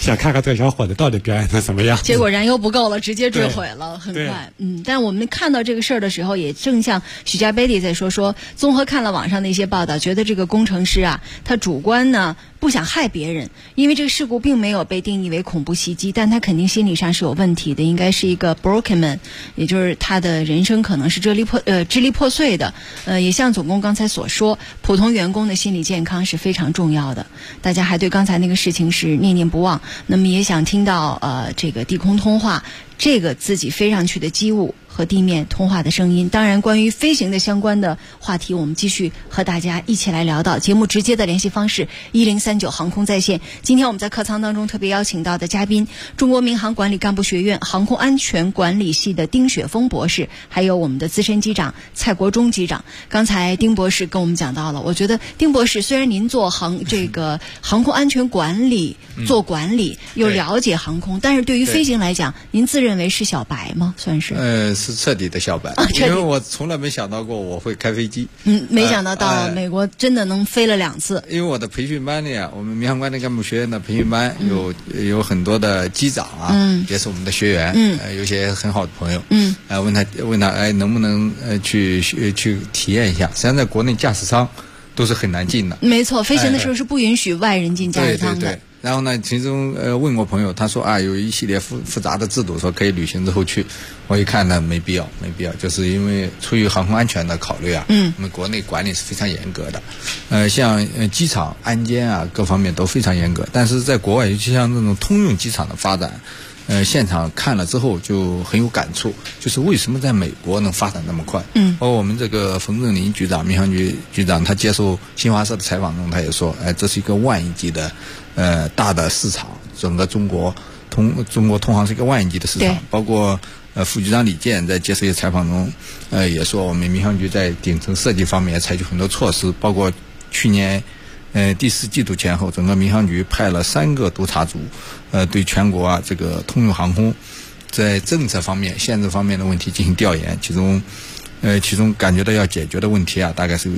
想看看这小伙子到底表演成什么样。 结果燃油不够了，直接坠毁了，很快。但我们看到这个事儿的时候，也正像许家贝利在说，综合看了网上的一些报道，觉得这个工程师啊，他主观呢不想害别人，因为这个事故并没有被定义为恐怖袭击，但他肯定心理上是有问题的，应该是一个 broken man， 也就是他的人生可能是支离破碎的。也像总工刚才所说，普通员工的心理健康是非常重要的。大家还对刚才那个事情是念念不忘，那么也想听到这个地空通话这个自己飞上去的机务和地面通话的声音。当然关于飞行的相关的话题，我们继续和大家一起来聊到。节目直接的联系方式1039航空在线。今天我们在客舱当中特别邀请到的嘉宾，中国民航管理干部学院航空安全管理系的丁雪峰博士，还有我们的资深机长蔡国忠机长。刚才丁博士跟我们讲到了，我觉得丁博士虽然您做航空安全管理做管理又了解航空，但是对于飞行来讲，您自认为是小白吗？算是是彻底的小白，因为我从来没想到过我会开飞机。 没想到到美国真的能飞了2次。 因为我的培训班里啊，我们民航管理干部学院的培训班有很多的机长啊，也是我们的学员，有些很好的朋友，问他能不能去体验一下。实际上在国内驾驶舱都是很难进的。 没错，飞行的时候是不允许外人进驾驶舱的。 对。然后呢，其中问过朋友，他说有一系列复杂的制度，说可以旅行之后去。我一看呢，没必要，就是因为出于航空安全的考虑啊，我们国内管理是非常严格的，像机场安监啊各方面都非常严格，但是在国外，尤其像这种通用机场的发展。现场看了之后就很有感触，就是为什么在美国能发展那么快。包括我们这个冯正林局长，民航局局长，他接受新华社的采访中，他也说，这是一个万亿级的大的市场，整个中国通航是一个万亿级的市场。包括副局长李健在接受一些采访中，也说我们民航局在顶层设计方面也采取很多措施，包括去年。第4季度前后，整个民航局派了3个督查组，对全国这个通用航空在政策方面、限制方面的问题进行调研，其中感觉到要解决的问题大概是有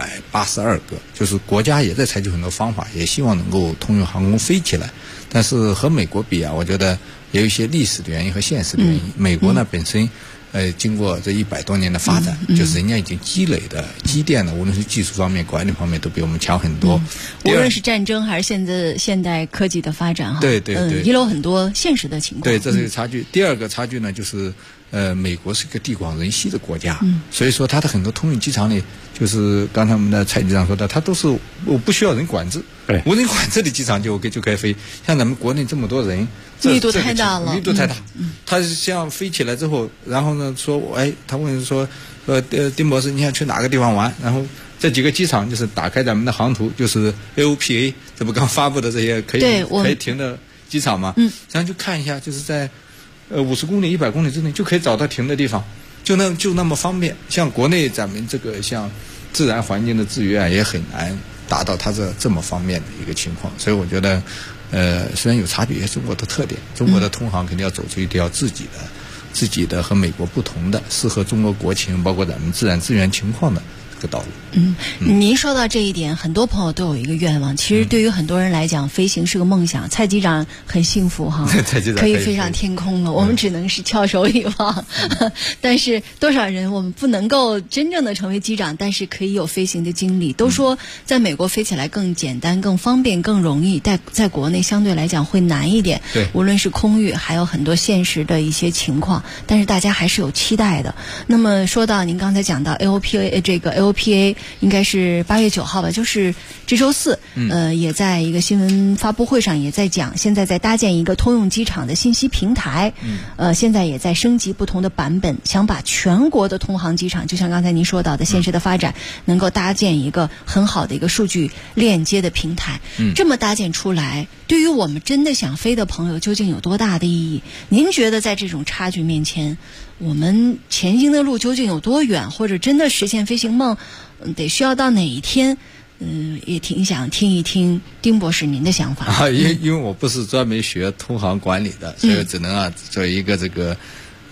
182个，就是国家也在采取很多方法，也希望能够通用航空飞起来。但是和美国比我觉得也有一些历史的原因和现实的原因。美国呢本身。经过这100多年的发展，就是人家已经积累的积淀的，无论是技术方面、管理方面，都比我们强很多。 无论是战争还是现代科技的发展， 对， 遗留很多现实的情况。 对，这是一个差距。第二个差距呢，就是美国是一个地广人稀的国家，所以说它的很多通用机场里，就是刚才我们的蔡局长说的，它都是不需要人管制，无人管制的机场就可以飞。像咱们国内这么多人。 密度太大了， 密度太大。他像飞起来之后，然后呢说，他问说，丁博士，你想去哪个地方玩？然后这几个机场就是打开咱们的航图，就是 AOPA 这不刚发布的这些可以停的机场嘛？然后就看一下，就是在50公里、100公里之内就可以找到停的地方，就那么方便。像国内咱们这个像自然环境的制约也很难达到它这么方便的一个情况，所以我觉得。虽然有差别，也是中国的特点。中国的通航肯定要走出一条自己的和美国不同的，适合中国国情，包括咱们自然资源情况的这个道路。 您说到这一点，很多朋友都有一个愿望。其实对于很多人来讲，飞行是个梦想。蔡机长很幸福哈，可以飞上天空了。我们只能是翘首以望。但是多少人我们不能够真正的成为机长，但是可以有飞行的经历。都说在美国飞起来更简单、更方便、更容易，但在国内相对来讲会难一点。 对， 无论是空域，还有很多现实的一些情况，但是大家还是有期待的。那么说到您刚才讲到 AOPA 应该是8月9号吧，就是这周四，也在一个新闻发布会上也在讲，现在在搭建一个通用机场的信息平台，现在也在升级不同的版本，想把全国的通航机场，就像刚才您说到的现实的发展，能够搭建一个很好的一个数据链接的平台。这么搭建出来，对于我们真的想飞的朋友，究竟有多大的意义？您觉得在这种差距面前，我们前行的路究竟有多远，或者真的实现飞行梦得需要到哪一天？也挺想听一听丁博士您的想法。 因为我不是专门学通航管理的，所以只能作为一个这个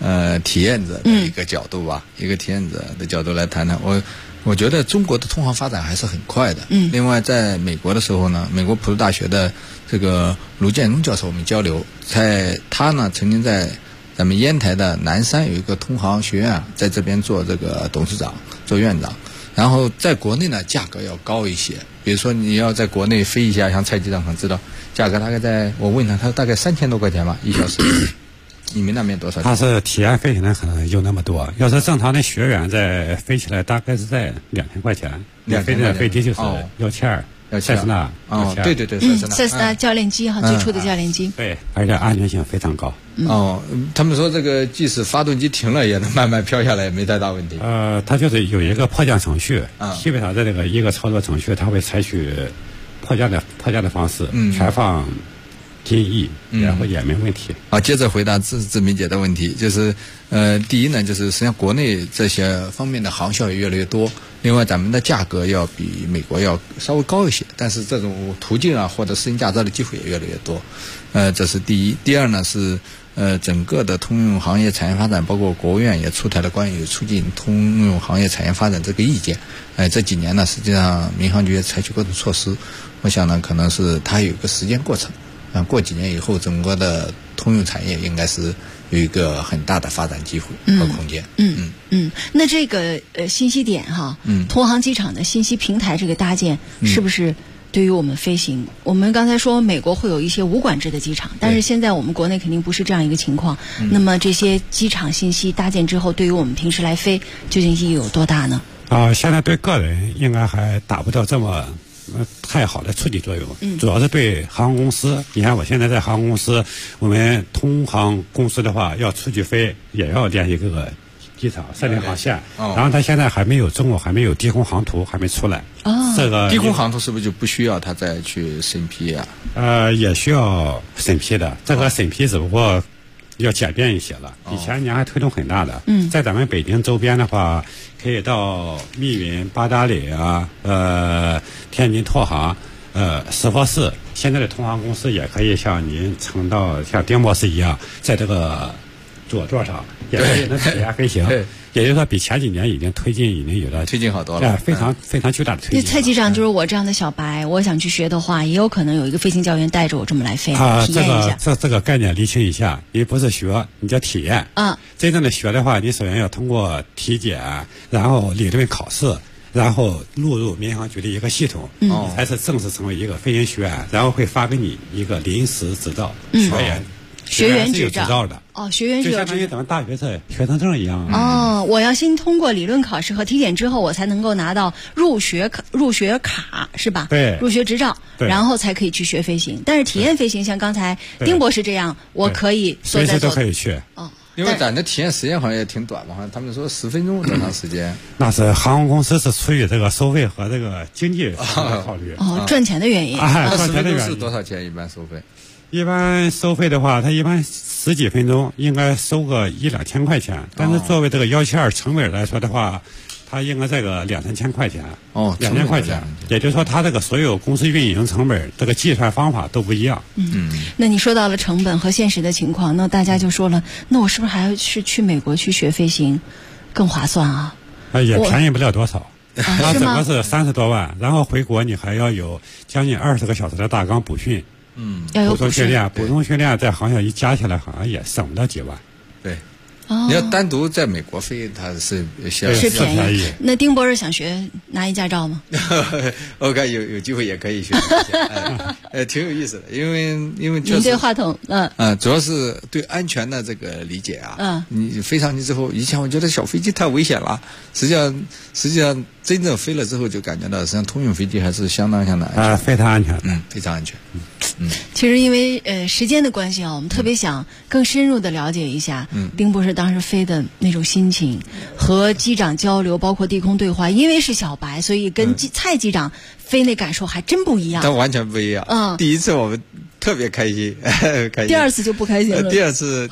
体验者的一个角度吧，一个体验者的角度来谈谈。我觉得中国的通航发展还是很快的。另外，在美国的时候呢，美国普渡大学的这个卢建荣教授，我们交流，他呢曾经在咱们烟台的南山有一个通航学院，在这边做这个董事长、做院长。然后在国内呢，价格要高一些。比如说你要在国内飞一下，像蔡机长可能知道，价格大概我问他大概3000多块钱吧，1小时。你们那边多少钱？ 它是体验飞行的可能有那么多，要是正常的学员在飞起来大概是在2000块钱，你飞的飞机就是1200，塞斯纳， 对， 塞斯纳教练机哈，最初的教练机， 对，而且安全性非常高。 他们说这个即使发动机停了也能慢慢飘下来，没太大问题。 它就是有一个迫降程序，基本上在这个一个操作程序，它会采取迫降的方式，全放襟翼，然后也没问题。 接着回答志明姐的问题，就是第一呢，就是实际上国内这些方面的航校也越来越多，另外咱们的价格要比美国要稍微高一些，但是这种途径啊或者私营驾照的机会也越来越多。这是第一。第二呢是整个的通用行业产业发展，包括国务院也出台了关于促进通用行业产业发展这个意见。这几年呢，实际上民航局也采取各种措施，我想呢可能是它有一个时间过程。过几年以后，整个的通用产业应该是有一个很大的发展机会和空间。 那这个信息点哈，通航机场的信息平台这个搭建，是不是对于我们飞行？我们刚才说美国会有一些无管制的机场，但是现在我们国内肯定不是这样一个情况。那么这些机场信息搭建之后，对于我们平时来飞，究竟意义有多大呢？ 现在对个人应该还达不到这么太好的促进作用，主要是对航空公司。你看我现在在航空公司，我们通航公司的话要出去飞，也要建一个机场设定航线，然后它现在中国还没有低空航图还没出来。这个低空航图是不是就不需要它再去审批啊？ 也需要审批的，这个审批只不过要简便一些了，比前年还推动很大的。在咱们北京周边的话，可以到密云、八达岭啊，天津拓航，石佛寺。现在的通航公司也可以像您乘到像丁博士一样，在这个左座上也可以能体验飞行。也就是说，比前几年已经推进有了推进好多了， 非常非常巨大的推进。 蔡机长就是我这样的小白，我想去学的话，也有可能有一个飞行教员带着我这么来飞，体验一下。 这个概念厘清一下，你不是学，你叫体验。真正的学的话，你首先要通过体检，然后理论考试，然后录入民航局的一个系统，才是正式成为一个飞行学员，然后会发给你一个临时执照，学员执照的。 学员是有就相当于咱们大学的学生证一样。 我要先通过理论考试和体检之后，我才能够拿到入学卡是吧？ 对， 入学执照，然后才可以去学飞行。但是体验飞行，像刚才丁博士这样，我可以随时都可以去。 因为咱的体验时间好像也挺短嘛，好像他们说10分钟多长时间？ 那是航空公司是出于这个收费和这个经济考虑。 赚钱的原因。 那10分钟是多少钱？一般收费？ 一般收费的话，它一般10几分钟应该收个1-2千块钱，但是作为这个172成本来说的话，它应该在个2-3千块钱。2000块钱，也就是说，它这个所有公司运营成本这个计算方法都不一样。 那你说到了成本和现实的情况，那大家就说了，那我是不是还是去美国去学飞行更划算啊？ 也便宜不了多少。它整个是30多万，然后回国你还要有将近20个小时的大纲补训。 要有补充训练在航校一加起来好像也省不了几万。 对，你要单独在美国飞，它是便宜。那丁博士想学拿一驾照吗？ 我看有机会也可以学，挺有意思的，因为您对话筒， 主要是对安全的这个理解啊。你飞上去之后，以前我觉得小飞机太危险了，实际上真正飞了之后就感觉到，实际上通用飞机还是相当安全， 非常安全， 非常安全。 其实因为时间的关系啊，我们特别想更深入的了解一下丁博士当时飞的那种心情，和机长交流，包括低空对话。因为是小白，所以跟蔡机长飞那感受还真不一样。 但完全不一样。第一次我们特别开心， 第二次就不开心了。 第二次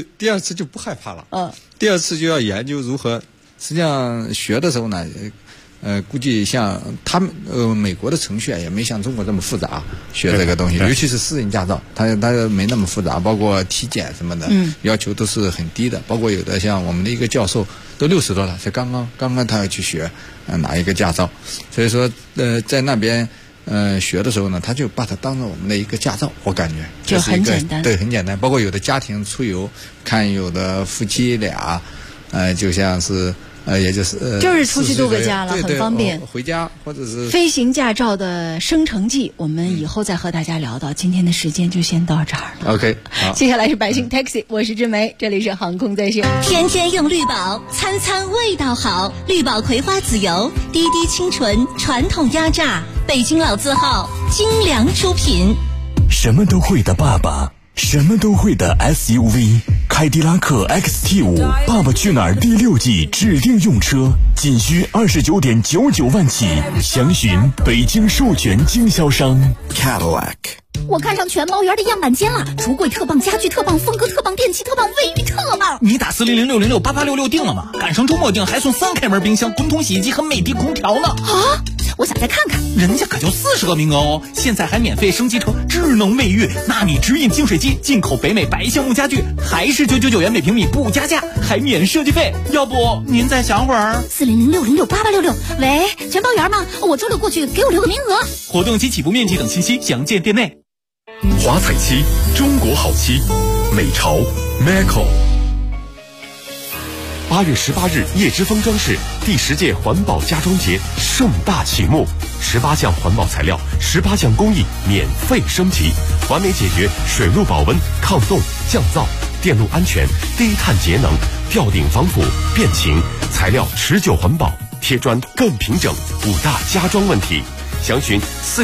就不害怕了。第二次就要研究如何，实际上学的时候呢， 估计像他们美国的程序也没像中国这么复杂，学这个东西，尤其是私人驾照，它没那么复杂，包括体检什么的，要求都是很低的。包括有的像我们的一个教授都60多了，才刚刚他要去学拿一个驾照，所以说在那边学的时候呢，他就把它当成我们的一个驾照，我感觉就很简单， 对，很简单。包括有的家庭出游，看有的夫妻俩，就像是。也就是出去度个假了，很方便。 回家或者是飞行驾照的生成记，我们以后再和大家聊到。今天的时间就先到这儿了。 OK， 好。 接下来是百姓 Taxi， 我是志梅，这里是航空在线。 天天用绿宝，餐餐味道好。绿宝葵花籽油，滴滴清纯，传统压榨，北京老字号，精良出品。 什么都会的爸爸，什么都会的 SUV。凯迪拉克 XT5 爸爸去哪儿第6季指定用车，仅需29.99万起，详询北京授权经销商 Cadillac。 我看上全包园的样板间了，橱柜特棒，家具特棒，风格特棒，电器特棒，卫浴特棒。 你打40060688866订了吗？赶上周末订还送3开门冰箱、滚筒洗衣机和美的空调呢。 啊！我想再看看， 人家可就40个名额哦！现在还免费升级成智能卫浴、纳米直饮净水机，进口北美白橡木家具，还是999元每平米不加价，还免设计费。要不您再想会儿 ？40060688866，喂，全包园吗？我周6过去，给我留个名额。 活动及起步面积等信息详见店内。 华彩漆，中国好漆，美潮 Macco。8月18日，叶之峰装饰第10届环保家装节盛大启幕，18项环保材料，18项工艺免费升级，完美解决水路保温、抗冻、降噪、电路安全、低碳节能、吊顶防腐、变形，材料持久环保，贴砖更平整，5大家装问题。详询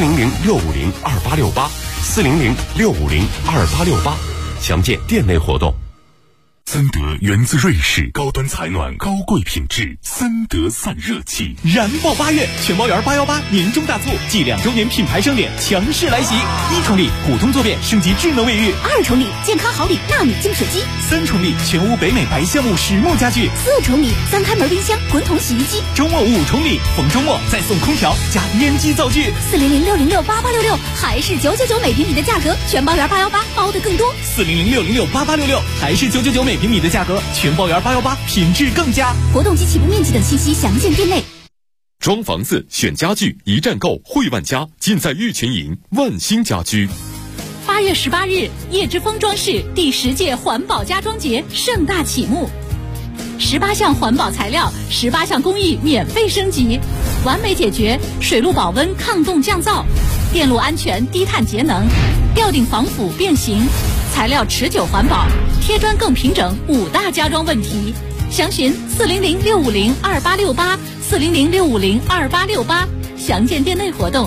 400-650-2868，400-650-2868，详见店内活动。森德源自瑞士，高端采暖，高贵品质，森德散热器。 燃爆8月，全包园818年终大促，继2周年品牌盛典强势来袭！1重礼普通坐便升级智能卫浴 ，2重礼健康好礼纳米净水机 ，3重礼全屋北美白橡木实木家具 ，4重礼3开门冰箱、滚筒洗衣机。 周末5重礼，逢周末再送空调加烟机灶具。 400-606-8866，还是999每平米的价格，全包园818包的更多。 400-606-8866，还是999每平米的价格，全包园818品质更佳。 活动及起步面积等信息详见店内。 装房子选家具，一站购汇万家，尽在玉群营万兴家居。 8月18日，叶之峰装饰第10届环保家装节盛大启幕，18项环保材料，18项工艺免费升级，完美解决水路保温、抗冻降噪、电路安全、低碳节能、吊顶防腐变形，材料持久环保，贴砖更平整，5大家装问题。详询400-650-2868，400-650-2868，详见店内活动。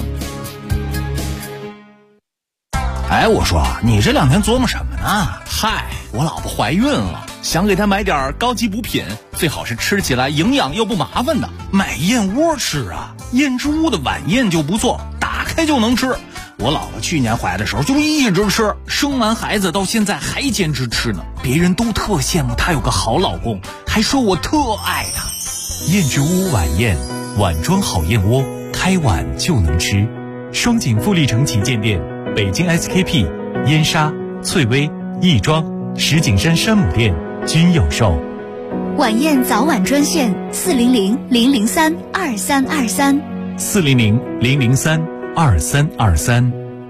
哎，我说你这2天琢磨什么呢？嗨，我老婆怀孕了，想给她买点高级补品，最好是吃起来营养又不麻烦的。买燕窝吃啊，燕之屋的晚宴就不错，打开就能吃。我老婆去年怀的时候就一直吃，生完孩子到现在还坚持吃呢，别人都特羡慕她有个好老公，还说我特爱她。燕之屋晚宴，碗装好燕窝，开碗就能吃。双井富力城旗舰店，北京 SKP、燕莎、翠微、亦庄、石景山山姆店均有售。 晚宴早晚专线400-003-2323 400-003-2323。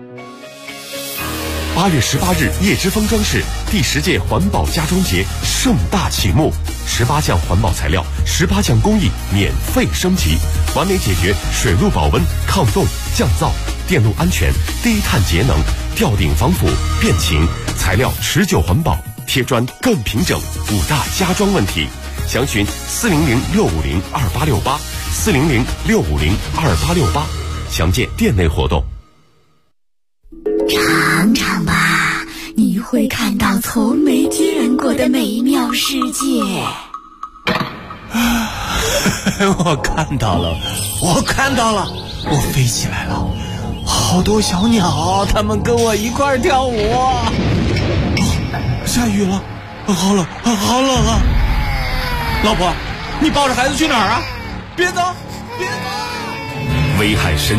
8月18日，叶之峰装饰第10届环保家装节盛大启幕，18项环保材料，18项工艺免费升级，完美解决水路保温、抗冻、降噪、电路安全、低碳节能、吊顶防腐、变形，材料持久环保，贴砖更平整，5大家装问题。详询400-650-2868，400-650-2868，详见店内活动。 尝尝吧，你会看到从没见过的美妙世界。 我看到了，我飞起来了，好多小鸟，它们跟我一块跳舞。下雨了，好冷啊！老婆，你抱着孩子去哪儿啊？别走， 危害身